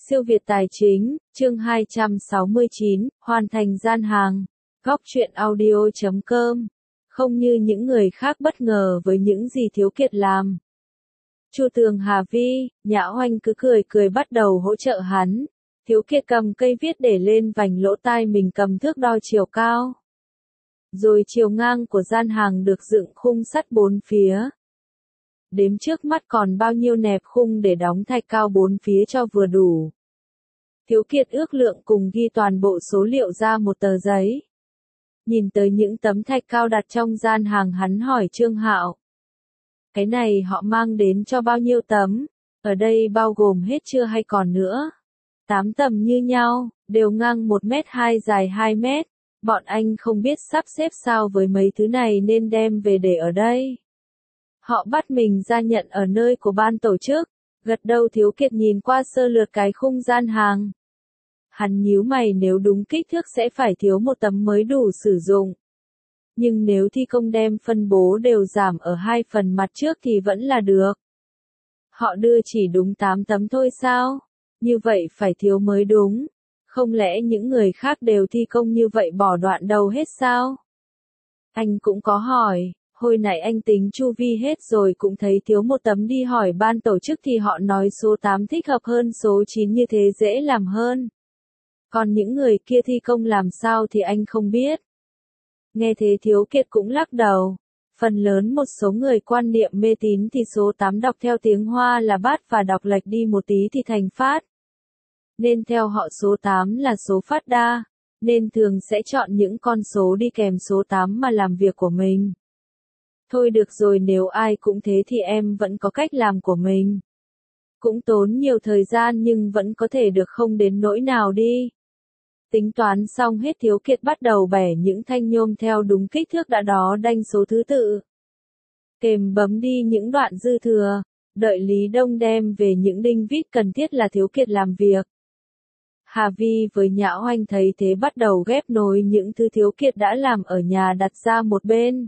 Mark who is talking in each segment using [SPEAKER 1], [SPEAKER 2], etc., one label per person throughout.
[SPEAKER 1] Siêu Việt Tài Chính, chương 269, hoàn thành gian hàng. Góc truyện audio.com. Không như những người khác bất ngờ với những gì Thiếu Kiệt làm. Chu Tường Hà Vi, Nhã Oanh cứ cười cười bắt đầu hỗ trợ hắn. Thiếu Kiệt cầm cây viết để lên vành lỗ tai mình, cầm thước đo chiều cao. Rồi chiều ngang của gian hàng được dựng khung sắt bốn phía. Đếm trước mắt còn bao nhiêu nẹp khung để đóng thạch cao bốn phía cho vừa đủ. Thiếu Kiệt ước lượng cùng ghi toàn bộ số liệu ra một tờ giấy. Nhìn tới những tấm thạch cao đặt trong gian hàng, hắn hỏi Trương Hạo. Cái này họ mang đến cho bao nhiêu tấm? Ở đây bao gồm hết chưa hay còn nữa? 8 tấm như nhau, đều ngang 1m2 dài 2m. Bọn anh không biết sắp xếp sao với mấy thứ này nên đem về để ở đây. Họ bắt mình ra nhận ở nơi của ban tổ chức. Gật đầu, Thiếu Kiệt nhìn qua sơ lược cái khung gian hàng. Hắn nhíu mày, nếu đúng kích thước sẽ phải thiếu một tấm mới đủ sử dụng. Nhưng nếu thi công đem phân bố đều giảm ở hai phần mặt trước thì vẫn là được. Họ đưa chỉ đúng 8 tấm thôi sao? Như vậy phải thiếu mới đúng. Không lẽ những người khác đều thi công như vậy bỏ đoạn đầu hết sao? Anh cũng có hỏi. Hồi nãy anh tính chu vi hết rồi cũng thấy thiếu một tấm, đi hỏi ban tổ chức thì họ nói số 8 thích hợp hơn số 9, như thế dễ làm hơn. Còn những người kia thi công làm sao thì anh không biết. Nghe thế Thiếu Kiệt cũng lắc đầu. Phần lớn một số người quan niệm mê tín thì số 8 đọc theo tiếng Hoa là bát và đọc lệch đi một tí thì thành phát. Nên theo họ số 8 là số phát đa, nên thường sẽ chọn những con số đi kèm số 8 mà làm việc của mình. Thôi được rồi, nếu ai cũng thế thì em vẫn có cách làm của mình. Cũng tốn nhiều thời gian nhưng vẫn có thể được, không đến nỗi nào đi. Tính toán xong hết, Thiếu Kiệt bắt đầu bẻ những thanh nhôm theo đúng kích thước đã đó, đanh số thứ tự. Kèm bấm đi những đoạn dư thừa, đợi Lý Đông đem về những đinh vít cần thiết là Thiếu Kiệt làm việc. Hà Vi với Nhã Oanh thấy thế bắt đầu ghép nối những thứ Thiếu Kiệt đã làm ở nhà đặt ra một bên.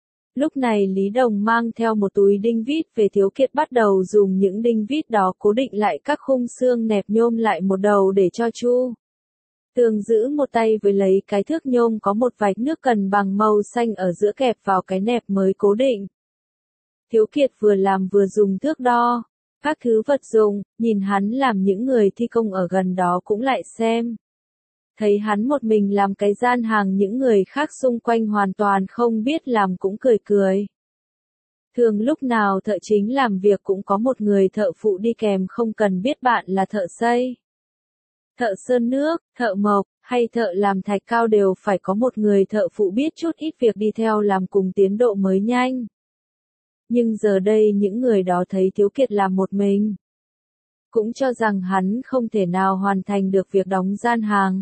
[SPEAKER 1] Lúc này Lý Đồng mang theo một túi đinh vít về, Thiếu Kiệt bắt đầu dùng những đinh vít đó cố định lại các khung xương nẹp nhôm lại một đầu để cho Chu Tường giữ một tay với lấy cái thước nhôm có một vạch nước cần bằng màu xanh ở giữa kẹp vào cái nẹp mới cố định. Thiếu Kiệt vừa làm vừa dùng thước đo các thứ vật dụng, nhìn hắn làm, những người thi công ở gần đó cũng lại xem. Thấy hắn một mình làm cái gian hàng, những người khác xung quanh hoàn toàn không biết làm cũng cười cười. Thường lúc nào thợ chính làm việc cũng có một người thợ phụ đi kèm, không cần biết bạn là thợ xây, thợ sơn nước, thợ mộc, hay thợ làm thạch cao, đều phải có một người thợ phụ biết chút ít việc đi theo làm cùng tiến độ mới nhanh. Nhưng giờ đây những người đó thấy Thiếu Kiệt làm một mình, cũng cho rằng hắn không thể nào hoàn thành được việc đóng gian hàng,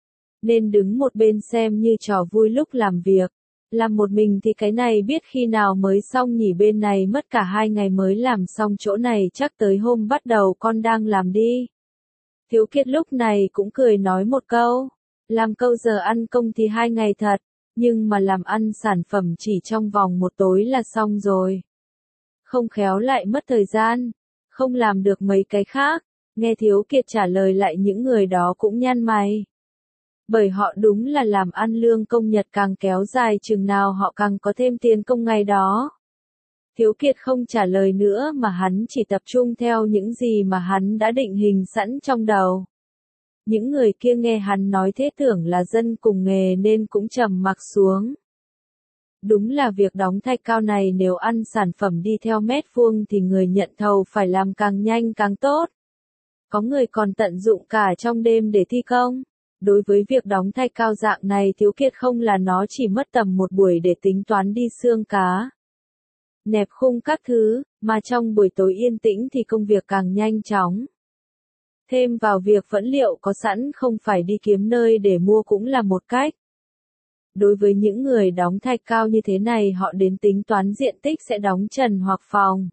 [SPEAKER 1] nên đứng một bên xem như trò vui lúc làm việc. Làm một mình thì cái này biết khi nào mới xong nhỉ, bên này mất cả 2 ngày mới làm xong chỗ này, chắc tới hôm bắt đầu con đang làm đi. Thiếu Kiệt lúc này cũng cười nói một câu, làm câu giờ ăn công thì 2 ngày thật, nhưng mà làm ăn sản phẩm chỉ trong vòng một tối là xong rồi. Không khéo lại mất thời gian, không làm được mấy cái khác. Nghe Thiếu Kiệt trả lời lại, những người đó cũng nhăn mày. Bởi họ đúng là làm ăn lương công nhật càng kéo dài chừng nào họ càng có thêm tiền công ngày đó. Thiếu Kiệt không trả lời nữa mà hắn chỉ tập trung theo những gì mà hắn đã định hình sẵn trong đầu. Những người kia nghe hắn nói thế tưởng là dân cùng nghề nên cũng trầm mặc xuống. Đúng là việc đóng thạch cao này nếu ăn sản phẩm đi theo mét vuông thì người nhận thầu phải làm càng nhanh càng tốt. Có người còn tận dụng cả trong đêm để thi công. Đối với việc đóng thạch cao dạng này, Thiếu Kiệt không là nó chỉ mất tầm một buổi để tính toán đi xương cá, nẹp khung các thứ, mà trong buổi tối yên tĩnh thì công việc càng nhanh chóng. Thêm vào việc vật liệu có sẵn, không phải đi kiếm nơi để mua cũng là một cách. Đối với những người đóng thạch cao như thế này, họ đến tính toán diện tích sẽ đóng trần hoặc phòng.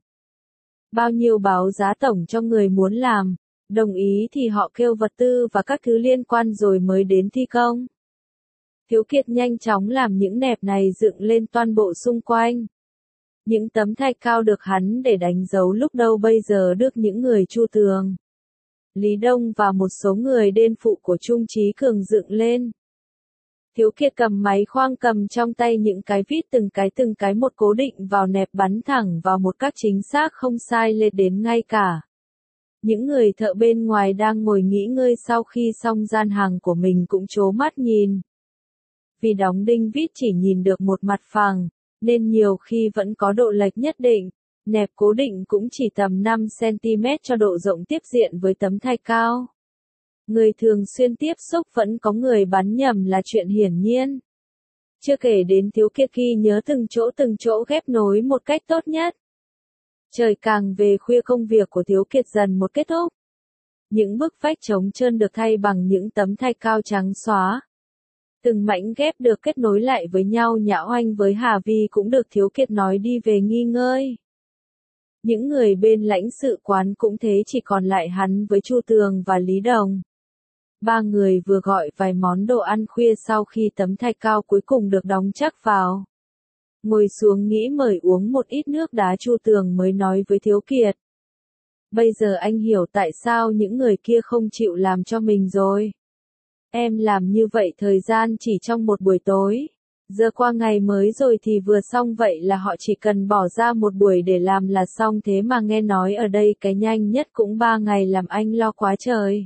[SPEAKER 1] Bao nhiêu báo giá tổng cho người muốn làm. Đồng ý thì họ kêu vật tư và các thứ liên quan rồi mới đến thi công. Thiếu Kiệt nhanh chóng làm những nẹp này dựng lên toàn bộ xung quanh. Những tấm thạch cao được hắn để đánh dấu lúc đầu bây giờ được những người Chu Tường Lý Đông và một số người đên phụ của Trung Chí Cường dựng lên. Thiếu Kiệt cầm máy khoang cầm trong tay những cái vít từng cái một cố định vào nẹp bắn thẳng vào một cách chính xác không sai lệch đến ngay cả. Những người thợ bên ngoài đang ngồi nghỉ ngơi sau khi xong gian hàng của mình cũng trố mắt nhìn. Vì đóng đinh vít chỉ nhìn được một mặt phẳng, nên nhiều khi vẫn có độ lệch nhất định. Nẹp cố định cũng chỉ tầm 5 cm cho độ rộng tiếp diện với tấm thạch cao. Người thường xuyên tiếp xúc vẫn có người bắn nhầm là chuyện hiển nhiên. Chưa kể đến Thiếu Kiệt ghi nhớ từng chỗ ghép nối một cách tốt nhất. Trời càng về khuya công việc của Thiếu Kiệt dần một kết thúc. Những bức vách trống trơn được thay bằng những tấm thạch cao trắng xóa. Từng mảnh ghép được kết nối lại với nhau. Nhã Oanh với Hà Vi cũng được Thiếu Kiệt nói đi về nghỉ ngơi. Những người bên lãnh sự quán cũng thế, chỉ còn lại hắn với Chu Tường và Lý Đồng. Ba người vừa gọi vài món đồ ăn khuya sau khi tấm thạch cao cuối cùng được đóng chắc vào. Ngồi xuống nghĩ mời uống một ít nước đá. Chu Tường mới nói với Thiếu Kiệt. Bây giờ anh hiểu tại sao những người kia không chịu làm cho mình rồi. Em làm như vậy thời gian chỉ trong một buổi tối. Giờ qua ngày mới rồi thì vừa xong, vậy là họ chỉ cần bỏ ra một buổi để làm là xong, thế mà nghe nói ở đây cái nhanh nhất cũng 3 ngày, làm anh lo quá trời.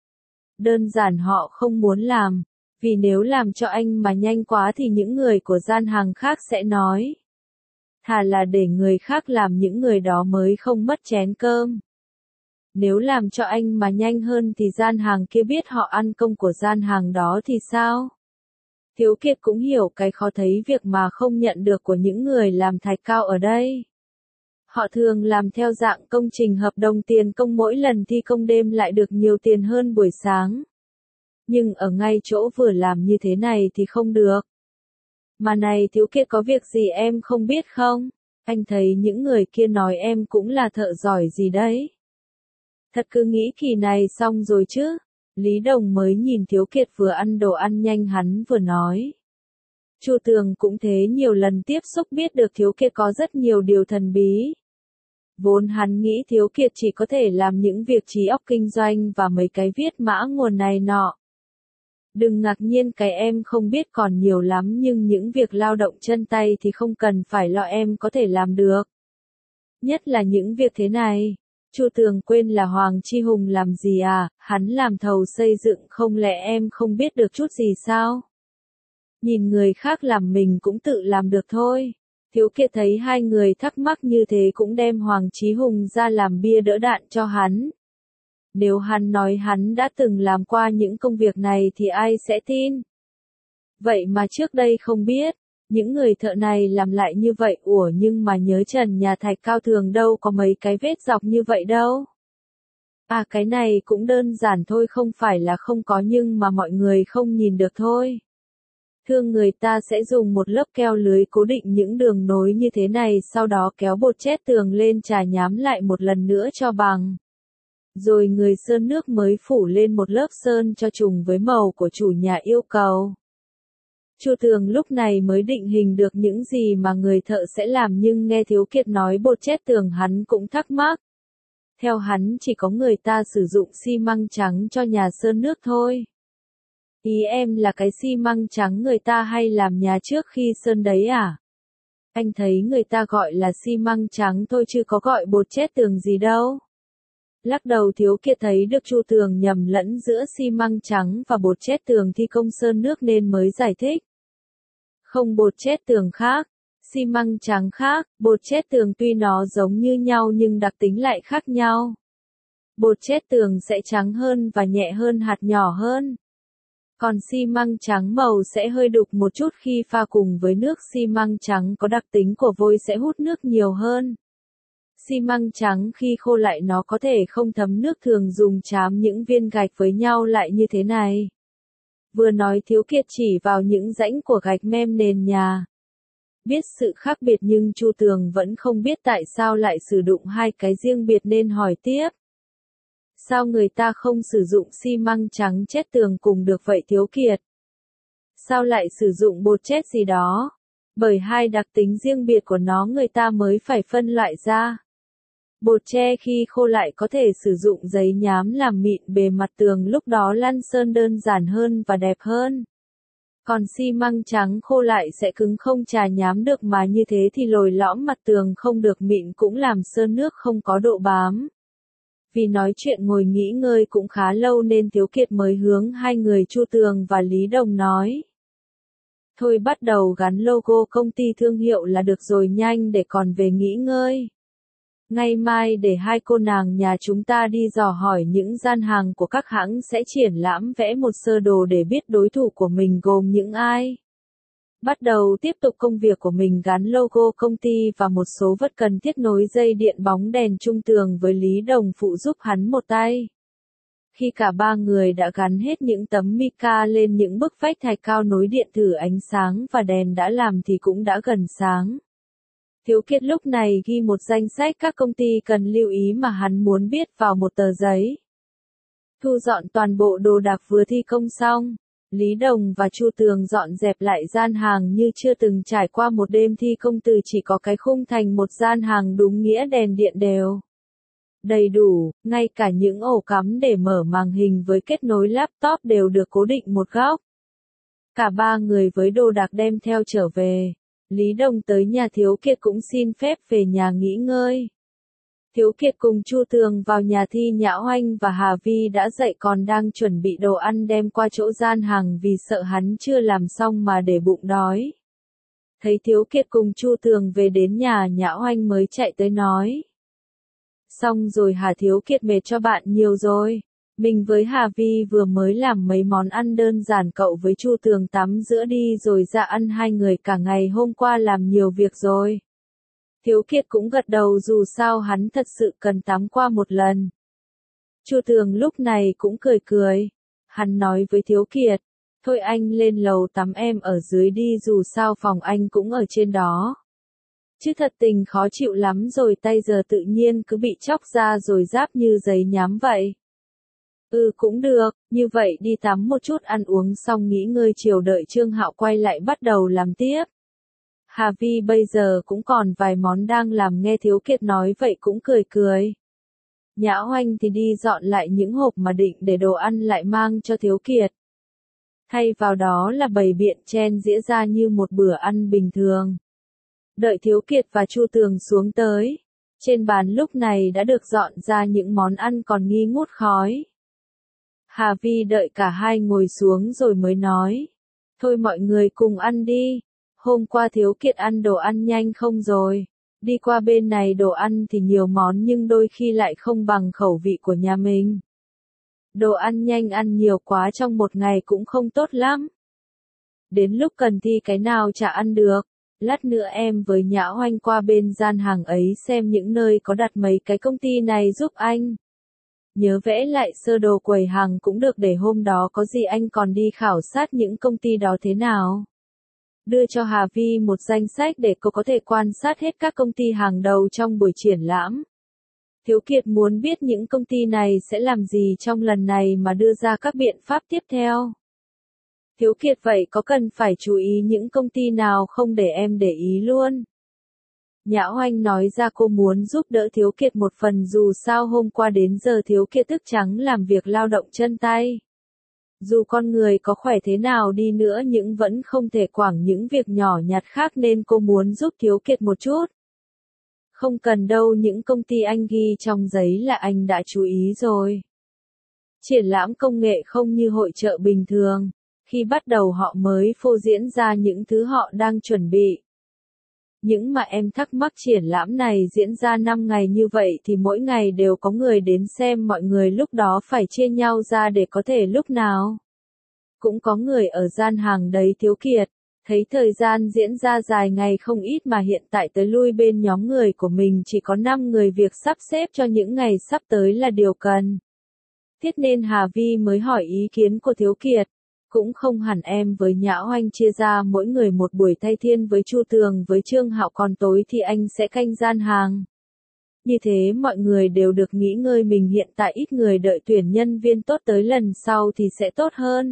[SPEAKER 1] Đơn giản họ không muốn làm, vì nếu làm cho anh mà nhanh quá thì những người của gian hàng khác sẽ nói. Thà là để người khác làm, những người đó mới không mất chén cơm. Nếu làm cho anh mà nhanh hơn thì gian hàng kia biết họ ăn công của gian hàng đó thì sao? Thiếu Kiệt cũng hiểu cái khó thấy việc mà không nhận được của những người làm thạch cao ở đây. Họ thường làm theo dạng công trình hợp đồng, tiền công mỗi lần thi công đêm lại được nhiều tiền hơn buổi sáng. Nhưng ở ngay chỗ vừa làm như thế này thì không được. Mà này Thiếu Kiệt, có việc gì em không biết không? Anh thấy những người kia nói em cũng là thợ giỏi gì đấy. Thật cứ nghĩ kỳ này xong rồi chứ. Lý Đồng mới nhìn Thiếu Kiệt vừa ăn đồ ăn nhanh hắn vừa nói. Chu Tường cũng thế, nhiều lần tiếp xúc biết được Thiếu Kiệt có rất nhiều điều thần bí. Vốn hắn nghĩ Thiếu Kiệt chỉ có thể làm những việc trí óc kinh doanh và mấy cái viết mã nguồn này nọ. Đừng ngạc nhiên cái em không biết còn nhiều lắm, nhưng những việc lao động chân tay thì không cần phải lo, em có thể làm được. Nhất là những việc thế này. Chu Tường quên là Hoàng Chi Hùng làm gì à, hắn làm thầu xây dựng, không lẽ em không biết được chút gì sao? Nhìn người khác làm mình cũng tự làm được thôi. Thiếu Kiệt thấy hai người thắc mắc như thế cũng đem Hoàng Chí Hùng ra làm bia đỡ đạn cho hắn. Nếu hắn nói hắn đã từng làm qua những công việc này thì ai sẽ tin? Vậy mà trước đây không biết, những người thợ này làm lại như vậy. Nhưng mà nhớ trần nhà thạch cao thường đâu có mấy cái vết dọc như vậy đâu. À, cái này cũng đơn giản thôi, không phải là không có nhưng mà mọi người không nhìn được thôi. Thường người ta sẽ dùng một lớp keo lưới cố định những đường nối như thế này, sau đó kéo bột chét tường lên chà nhám lại một lần nữa cho bằng. Rồi người sơn nước mới phủ lên một lớp sơn cho trùng với màu của chủ nhà yêu cầu. Chu Tường lúc này mới định hình được những gì mà người thợ sẽ làm, nhưng nghe Thiếu Kiệt nói bột chét tường hắn cũng thắc mắc. Theo hắn chỉ có người ta sử dụng xi măng trắng cho nhà sơn nước thôi. Ý em là cái xi măng trắng người ta hay làm nhà trước khi sơn đấy à? Anh thấy người ta gọi là xi măng trắng thôi chứ có gọi bột chét tường gì đâu. Lắc đầu Thiếu Kiệt thấy được Chu Tường nhầm lẫn giữa xi măng trắng và bột chét tường thi công sơn nước nên mới giải thích. Không, bột chét tường khác, xi măng trắng khác, bột chét tường tuy nó giống như nhau nhưng đặc tính lại khác nhau. Bột chét tường sẽ trắng hơn và nhẹ hơn, hạt nhỏ hơn. Còn xi măng trắng màu sẽ hơi đục một chút, khi pha cùng với nước xi măng trắng có đặc tính của vôi sẽ hút nước nhiều hơn. Xi măng trắng khi khô lại nó có thể không thấm nước, thường dùng trám những viên gạch với nhau lại như thế này. Vừa nói Thiếu Kiệt chỉ vào những rãnh của gạch mem nền nhà. Biết sự khác biệt nhưng Chu Tường vẫn không biết tại sao lại sử dụng hai cái riêng biệt nên hỏi tiếp. Sao người ta không sử dụng xi măng trắng chét tường cùng được vậy Thiếu Kiệt? Sao lại sử dụng bột chét gì đó? Bởi hai đặc tính riêng biệt của nó người ta mới phải phân loại ra. Bột tre khi khô lại có thể sử dụng giấy nhám làm mịn bề mặt tường, lúc đó lăn sơn đơn giản hơn và đẹp hơn. Còn xi măng trắng khô lại sẽ cứng không chà nhám được, mà như thế thì lồi lõm mặt tường không được mịn, cũng làm sơn nước không có độ bám. Vì nói chuyện ngồi nghỉ ngơi cũng khá lâu nên Thiếu Kiệt mới hướng hai người Chu Tường và Lý Đồng nói. Thôi bắt đầu gắn logo công ty thương hiệu là được rồi, nhanh để còn về nghỉ ngơi. Ngày mai để hai cô nàng nhà chúng ta đi dò hỏi những gian hàng của các hãng sẽ triển lãm, vẽ một sơ đồ để biết đối thủ của mình gồm những ai. Bắt đầu tiếp tục công việc của mình, gắn logo công ty và một số vật cần thiết, nối dây điện, bóng đèn, trung tường, với Lý Đồng phụ giúp hắn một tay. Khi cả ba người đã gắn hết những tấm mica lên những bức vách thạch cao nối điện thử ánh sáng và đèn đã làm thì cũng đã gần sáng. Thiếu Kiệt lúc này ghi một danh sách các công ty cần lưu ý mà hắn muốn biết vào một tờ giấy. Thu dọn toàn bộ đồ đạc vừa thi công xong, Lý Đồng và Chu Tường dọn dẹp lại gian hàng như chưa từng trải qua một đêm thi công, từ chỉ có cái khung thành một gian hàng đúng nghĩa, đèn điện đều đầy đủ, ngay cả những ổ cắm để mở màn hình với kết nối laptop đều được cố định một góc. Cả ba người với đồ đạc đem theo trở về. Lý Đồng tới nhà Thiếu Kiệt cũng xin phép về nhà nghỉ ngơi. Thiếu Kiệt cùng Chu Tường vào nhà thi Nhã Oanh và Hà Vi đã dậy, còn đang chuẩn bị đồ ăn đem qua chỗ gian hàng vì sợ hắn chưa làm xong mà để bụng đói. Thấy Thiếu Kiệt cùng Chu Tường về đến nhà Nhã Oanh mới chạy tới nói. Xong rồi hả Thiếu Kiệt, mệt cho bạn nhiều rồi. Mình với Hà Vi vừa mới làm mấy món ăn đơn giản, cậu với Chu Tường tắm giữa đi rồi ra ăn, hai người cả ngày hôm qua làm nhiều việc rồi. Thiếu Kiệt cũng gật đầu, dù sao hắn thật sự cần tắm qua một lần. Chu Tường lúc này cũng cười cười. Hắn nói với Thiếu Kiệt, thôi anh lên lầu tắm, em ở dưới đi, dù sao phòng anh cũng ở trên đó. Chứ thật tình khó chịu lắm rồi, tay giờ tự nhiên cứ bị chóc ra rồi ráp như giấy nhám vậy. Cũng được, như vậy đi tắm một chút, ăn uống xong nghỉ ngơi, chiều đợi Trương Hạo quay lại bắt đầu làm tiếp. Hà Vi bây giờ cũng còn vài món đang làm, nghe Thiếu Kiệt nói vậy cũng cười cười. Nhã Oanh thì đi dọn lại những hộp mà định để đồ ăn lại mang cho Thiếu Kiệt. Thay vào đó là bày biện chen dĩa ra như một bữa ăn bình thường. Đợi Thiếu Kiệt và Chu Tường xuống tới, trên bàn lúc này đã được dọn ra những món ăn còn nghi ngút khói. Hà Vi đợi cả hai ngồi xuống rồi mới nói. Thôi mọi người cùng ăn đi. Hôm qua Thiếu Kiệt ăn đồ ăn nhanh không rồi. Đi qua bên này đồ ăn thì nhiều món nhưng đôi khi lại không bằng khẩu vị của nhà mình. Đồ ăn nhanh ăn nhiều quá trong một ngày cũng không tốt lắm. Đến lúc cần thi cái nào chả ăn được. Lát nữa em với Nhã Oanh qua bên gian hàng ấy xem những nơi có đặt mấy cái công ty này giúp anh. Nhớ vẽ lại sơ đồ quầy hàng cũng được, để hôm đó có gì anh còn đi khảo sát những công ty đó thế nào. Đưa cho Hà Vi một danh sách để cô có thể quan sát hết các công ty hàng đầu trong buổi triển lãm. Thiếu Kiệt muốn biết những công ty này sẽ làm gì trong lần này mà đưa ra các biện pháp tiếp theo. Thiếu Kiệt, vậy có cần phải chú ý những công ty nào không, để em để ý luôn. Nhã Oanh nói ra cô muốn giúp đỡ Thiếu Kiệt một phần, dù sao hôm qua đến giờ Thiếu Kiệt thức trắng làm việc lao động chân tay. Dù con người có khỏe thế nào đi nữa nhưng vẫn không thể quảng những việc nhỏ nhặt khác, nên cô muốn giúp Thiếu Kiệt một chút. Không cần đâu, những công ty anh ghi trong giấy là anh đã chú ý rồi. Triển lãm công nghệ không như hội chợ bình thường. Khi bắt đầu họ mới phô diễn ra những thứ họ đang chuẩn bị. Những mà em thắc mắc, triển lãm này diễn ra 5 ngày như vậy thì mỗi ngày đều có người đến xem, mọi người lúc đó phải chia nhau ra để có thể lúc nào cũng có người ở gian hàng đấy. Thiếu Kiệt thấy thời gian diễn ra dài ngày không ít mà hiện tại tới lui bên nhóm người của mình chỉ có 5 người, việc sắp xếp cho những ngày sắp tới là điều cần thiết, nên Hà Vi mới hỏi ý kiến của Thiếu Kiệt. Cũng không hẳn, em với Nhã Oanh chia ra mỗi người một buổi thay phiên với Chu Tường với Trương Hạo, còn tối thì anh sẽ canh gian hàng. Như thế mọi người đều được nghỉ ngơi, mình hiện tại ít người, đợi tuyển nhân viên tốt tới lần sau thì sẽ tốt hơn.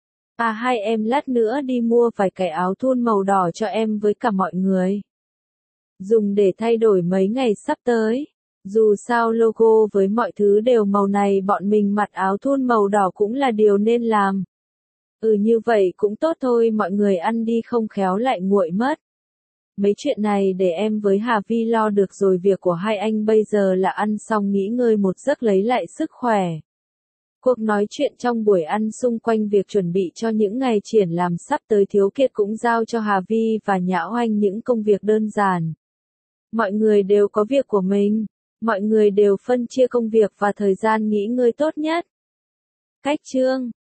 [SPEAKER 1] Hai em lát nữa đi mua vài cái áo thun màu đỏ cho em với cả mọi người. Dùng để thay đổi mấy ngày sắp tới. Dù sao logo với mọi thứ đều màu này bọn mình mặc áo thun màu đỏ cũng là điều nên làm. Như vậy cũng tốt thôi, mọi người ăn đi không khéo lại nguội mất. Mấy chuyện này để em với Hà Vi lo được rồi, việc của hai anh bây giờ là ăn xong nghỉ ngơi một giấc lấy lại sức khỏe. Cuộc nói chuyện trong buổi ăn xung quanh việc chuẩn bị cho những ngày triển lãm sắp tới, Thiếu Kiệt cũng giao cho Hà Vi và Nhã Oanh những công việc đơn giản. Mọi người đều có việc của mình, mọi người đều phân chia công việc và thời gian nghỉ ngơi tốt nhất. Cách chương